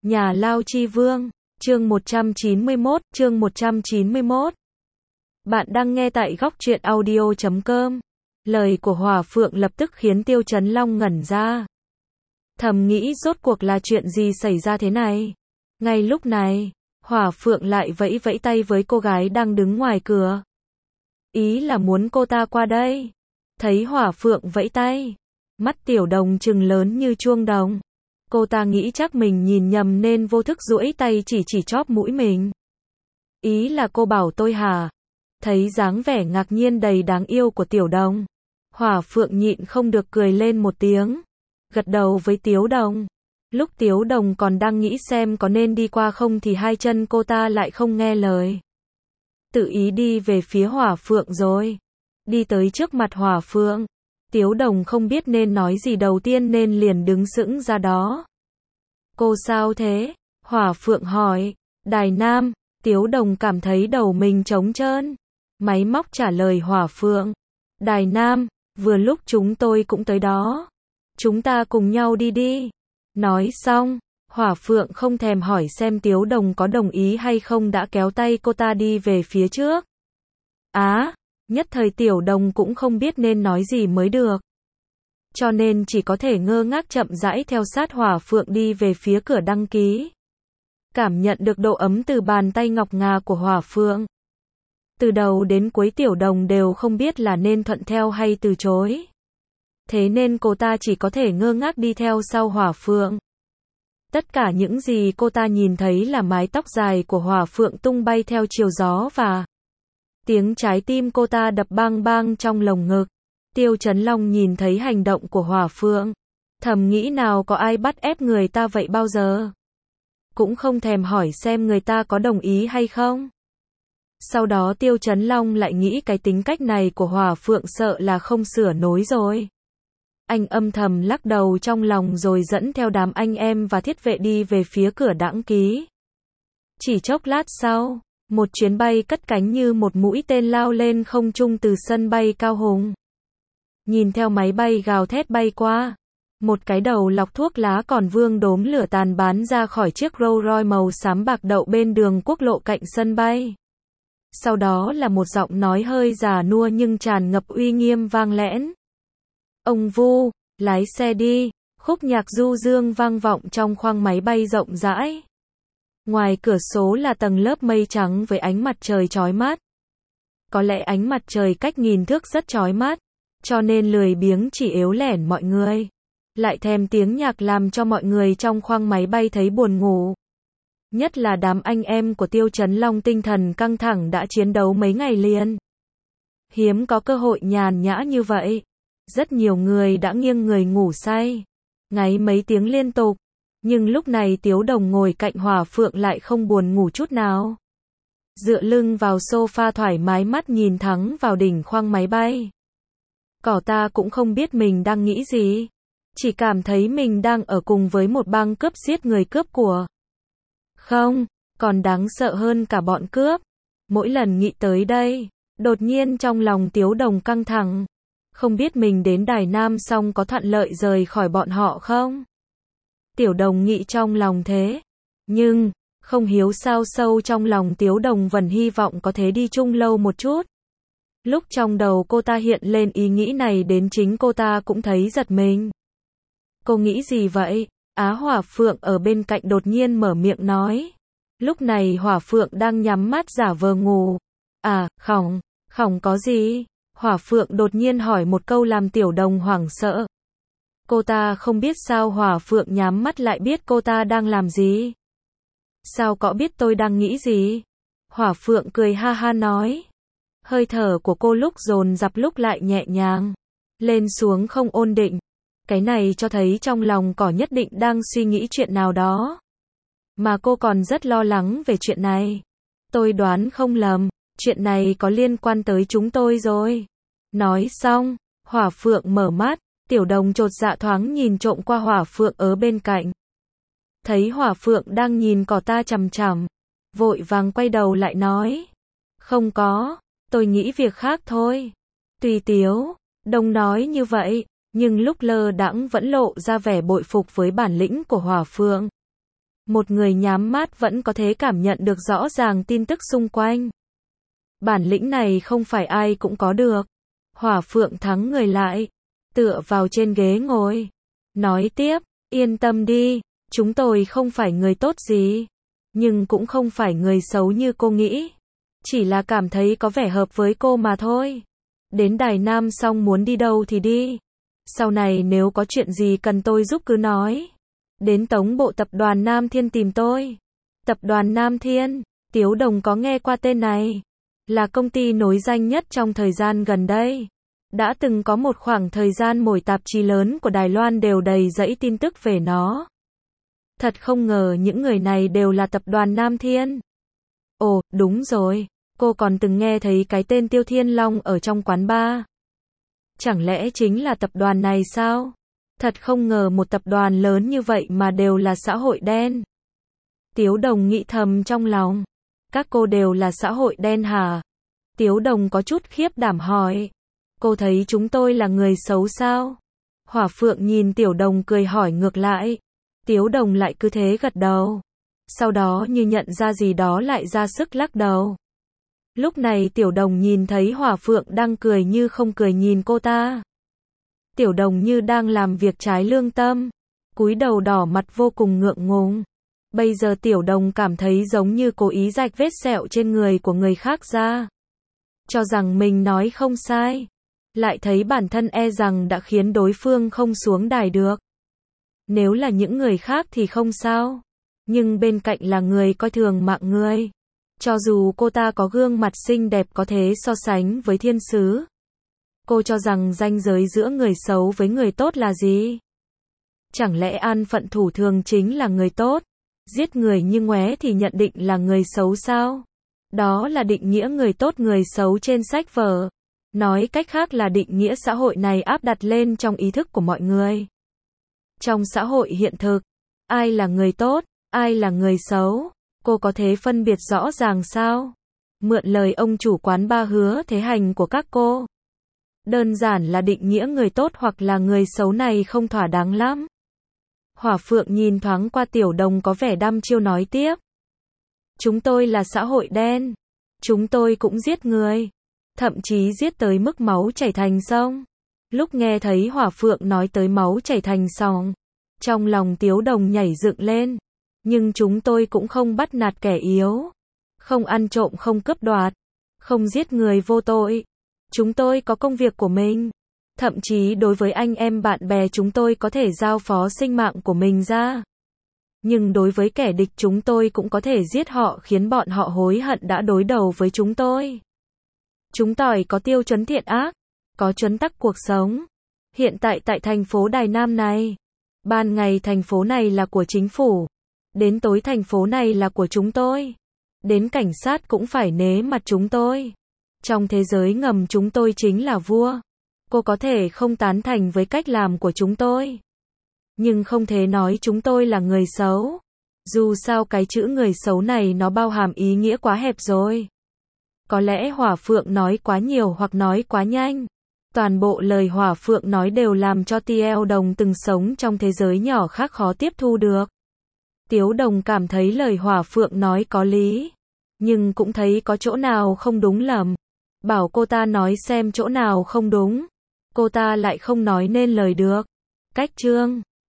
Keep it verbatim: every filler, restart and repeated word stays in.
Nhà Lao Chi Vương, chương một trăm chín mươi mốt, chương một trăm chín mươi mốt. Bạn đang nghe tại góc truyện audio chấm com. Lời của Hỏa Phượng lập tức khiến Tiêu Chấn Long ngẩn ra. Thầm nghĩ rốt cuộc là chuyện gì xảy ra thế này? Ngay lúc này, Hỏa Phượng lại vẫy vẫy tay với cô gái đang đứng ngoài cửa. Ý là muốn cô ta qua đây. Thấy Hỏa Phượng vẫy tay, mắt Tiểu Đồng trừng lớn như chuông đồng. Cô ta nghĩ chắc mình nhìn nhầm nên vô thức duỗi tay chỉ chỉ chóp mũi mình. Ý là cô bảo tôi hả? Thấy dáng vẻ ngạc nhiên đầy đáng yêu của Tiểu Đồng, Hỏa Phượng nhịn không được cười lên một tiếng, gật đầu với Tiếu Đồng. Lúc Tiếu Đồng còn đang nghĩ xem có nên đi qua không thì hai chân cô ta lại không nghe lời, tự ý đi về phía Hỏa Phượng rồi. Đi tới trước mặt Hỏa Phượng, Tiếu Đồng không biết nên nói gì đầu tiên nên liền đứng sững ra đó. Cô sao thế? Hỏa Phượng hỏi. Đài Nam. Tiếu Đồng cảm thấy đầu mình trống trơn, máy móc trả lời Hỏa Phượng. Đài Nam, vừa lúc chúng tôi cũng tới đó. Chúng ta cùng nhau đi đi. Nói xong, Hỏa Phượng không thèm hỏi xem Tiếu Đồng có đồng ý hay không đã kéo tay cô ta đi về phía trước. Á, nhất thời Tiểu Đồng cũng không biết nên nói gì mới được, cho nên chỉ có thể ngơ ngác chậm rãi theo sát Hỏa Phượng đi về phía cửa đăng ký. Cảm nhận được độ ấm từ bàn tay ngọc ngà của Hỏa Phượng, từ đầu đến cuối Tiểu Đồng đều không biết là nên thuận theo hay từ chối. Thế nên cô ta chỉ có thể ngơ ngác đi theo sau Hỏa Phượng. Tất cả những gì cô ta nhìn thấy là mái tóc dài của Hỏa Phượng tung bay theo chiều gió và tiếng trái tim cô ta đập bang bang trong lồng ngực. Tiêu Chấn Long nhìn thấy hành động của Hỏa Phượng, thầm nghĩ nào có ai bắt ép người ta vậy bao giờ. Cũng không thèm hỏi xem người ta có đồng ý hay không. Sau đó Tiêu Chấn Long lại nghĩ cái tính cách này của Hỏa Phượng sợ là không sửa nối rồi. Anh âm thầm lắc đầu trong lòng rồi dẫn theo đám anh em và thiết vệ đi về phía cửa đăng ký. Chỉ chốc lát sau, một chuyến bay cất cánh như một mũi tên lao lên không trung từ sân bay Cao Hùng. Nhìn theo máy bay gào thét bay qua, một cái đầu lọc thuốc lá còn vương đốm lửa tàn bắn ra khỏi chiếc Rolls Royce màu xám bạc đậu bên đường quốc lộ cạnh sân bay. Sau đó là một giọng nói hơi già nua nhưng tràn ngập uy nghiêm vang lẽn. Ông Vu, lái xe đi. Khúc nhạc du dương vang vọng trong khoang máy bay rộng rãi. Ngoài cửa sổ là tầng lớp mây trắng với ánh mặt trời chói mắt. Có lẽ ánh mặt trời cách nghìn thước rất chói mắt, cho nên lười biếng chỉ yếu lẻn mọi người. Lại thèm tiếng nhạc làm cho mọi người trong khoang máy bay thấy buồn ngủ. Nhất là đám anh em của Tiêu Chấn Long tinh thần căng thẳng đã chiến đấu mấy ngày liền. Hiếm có cơ hội nhàn nhã như vậy. Rất nhiều người đã nghiêng người ngủ say, ngáy mấy tiếng liên tục. Nhưng lúc này Tiếu Đồng ngồi cạnh Hỏa Phượng lại không buồn ngủ chút nào. Dựa lưng vào sofa thoải mái mắt nhìn thẳng vào đỉnh khoang máy bay. Cỏ ta cũng không biết mình đang nghĩ gì. Chỉ cảm thấy mình đang ở cùng với một băng cướp giết người cướp của. Không, còn đáng sợ hơn cả bọn cướp. Mỗi lần nghĩ tới đây, đột nhiên trong lòng Tiếu Đồng căng thẳng. Không biết mình đến Đài Nam xong có thuận lợi rời khỏi bọn họ không? Tiểu Đồng nghĩ trong lòng thế. Nhưng, không hiểu sao sâu trong lòng Tiếu Đồng vẫn hy vọng có thể đi chung lâu một chút. Lúc trong đầu cô ta hiện lên ý nghĩ này đến chính cô ta cũng thấy giật mình. Cô nghĩ gì vậy? Á Hỏa Phượng ở bên cạnh đột nhiên mở miệng nói. Lúc này Hỏa Phượng đang nhắm mắt giả vờ ngủ. À, khỏng, khỏng có gì? Hỏa Phượng đột nhiên hỏi một câu làm Tiểu Đồng hoảng sợ. Cô ta không biết sao Hỏa Phượng nhắm mắt lại biết cô ta đang làm gì. Sao cậu biết tôi đang nghĩ gì? Hỏa Phượng cười ha ha nói. Hơi thở của cô lúc dồn dập lúc lại nhẹ nhàng, lên xuống không ổn định. Cái này cho thấy trong lòng cỏ nhất định đang suy nghĩ chuyện nào đó. Mà cô còn rất lo lắng về chuyện này. Tôi đoán không lầm, chuyện này có liên quan tới chúng tôi rồi. Nói xong, Hỏa Phượng mở mắt, Tiểu Đồng chột dạ thoáng nhìn trộm qua Hỏa Phượng ở bên cạnh. Thấy Hỏa Phượng đang nhìn cỏ ta chằm chằm, vội vàng quay đầu lại nói. Không có, tôi nghĩ việc khác thôi. Tùy Tiếu Đồng nói như vậy, nhưng lúc lơ đãng vẫn lộ ra vẻ bội phục với bản lĩnh của Hỏa Phượng. Một người nhắm mắt vẫn có thể cảm nhận được rõ ràng tin tức xung quanh. Bản lĩnh này không phải ai cũng có được. Hỏa Phượng thắng người lại, tựa vào trên ghế ngồi. Nói tiếp, yên tâm đi, chúng tôi không phải người tốt gì. Nhưng cũng không phải người xấu như cô nghĩ. Chỉ là cảm thấy có vẻ hợp với cô mà thôi. Đến Đài Nam xong muốn đi đâu thì đi. Sau này nếu có chuyện gì cần tôi giúp cứ nói. Đến Tống bộ tập đoàn Nam Thiên tìm tôi. Tập đoàn Nam Thiên, Tiếu Đồng có nghe qua tên này. Là công ty nổi danh nhất trong thời gian gần đây. Đã từng có một khoảng thời gian mỗi tạp chí lớn của Đài Loan đều đầy dẫy tin tức về nó. Thật không ngờ những người này đều là tập đoàn Nam Thiên. Ồ, đúng rồi, cô còn từng nghe thấy cái tên Tiêu Thiên Long ở trong quán bar. Chẳng lẽ chính là tập đoàn này sao? Thật không ngờ một tập đoàn lớn như vậy mà đều là xã hội đen. Tiếu Đồng nghĩ thầm trong lòng. Các cô đều là xã hội đen hả? Tiếu Đồng có chút khiếp đảm hỏi. Cô thấy chúng tôi là người xấu sao? Hỏa Phượng nhìn Tiểu Đồng cười hỏi ngược lại. Tiếu Đồng lại cứ thế gật đầu. Sau đó như nhận ra gì đó lại ra sức lắc đầu. Lúc này Tiểu Đồng nhìn thấy Hỏa Phượng đang cười như không cười nhìn cô ta. Tiểu Đồng như đang làm việc trái lương tâm. Cúi đầu đỏ mặt vô cùng ngượng ngùng. Bây giờ Tiểu Đồng cảm thấy giống như cố ý rạch vết sẹo trên người của người khác ra. Cho rằng mình nói không sai. Lại thấy bản thân e rằng đã khiến đối phương không xuống đài được. Nếu là những người khác thì không sao. Nhưng bên cạnh là người coi thường mạng người. Cho dù cô ta có gương mặt xinh đẹp có thể so sánh với thiên sứ. Cô cho rằng ranh giới giữa người xấu với người tốt là gì? Chẳng lẽ an phận thủ thường chính là người tốt? Giết người như ngoé thì nhận định là người xấu sao? Đó là định nghĩa người tốt người xấu trên sách vở. Nói cách khác là định nghĩa xã hội này áp đặt lên trong ý thức của mọi người. Trong xã hội hiện thực, ai là người tốt, ai là người xấu, cô có thể phân biệt rõ ràng sao? Mượn lời ông chủ quán ba Hứa Thế Hành của các cô. Đơn giản là định nghĩa người tốt hoặc là người xấu này không thỏa đáng lắm. Hỏa Phượng nhìn thoáng qua Tiểu Đồng có vẻ đăm chiêu nói tiếp. Chúng tôi là xã hội đen. Chúng tôi cũng giết người. Thậm chí giết tới mức máu chảy thành sông. Lúc nghe thấy Hỏa Phượng nói tới máu chảy thành sông, trong lòng Tiếu Đồng nhảy dựng lên. Nhưng chúng tôi cũng không bắt nạt kẻ yếu. Không ăn trộm không cướp đoạt. Không giết người vô tội. Chúng tôi có công việc của mình. Thậm chí đối với anh em bạn bè chúng tôi có thể giao phó sinh mạng của mình ra. Nhưng đối với kẻ địch chúng tôi cũng có thể giết họ khiến bọn họ hối hận đã đối đầu với chúng tôi. Chúng tôi có tiêu chuẩn thiện ác, có chuẩn tắc cuộc sống. Hiện tại tại thành phố Đài Nam này, ban ngày thành phố này là của chính phủ, đến tối thành phố này là của chúng tôi. Đến cảnh sát cũng phải nể mặt chúng tôi. Trong thế giới ngầm chúng tôi chính là vua. Cô có thể không tán thành với cách làm của chúng tôi, nhưng không thể nói chúng tôi là người xấu. Dù sao cái chữ người xấu này nó bao hàm ý nghĩa quá hẹp rồi. Có lẽ Hỏa Phượng nói quá nhiều hoặc nói quá nhanh. Toàn bộ lời Hỏa Phượng nói đều làm cho Tiếu Đồng từng sống trong thế giới nhỏ khác khó tiếp thu được. Tiếu Đồng cảm thấy lời Hỏa Phượng nói có lý, nhưng cũng thấy có chỗ nào không đúng lắm. Bảo cô ta nói xem chỗ nào không đúng, cô ta lại không nói nên lời được. Cách chương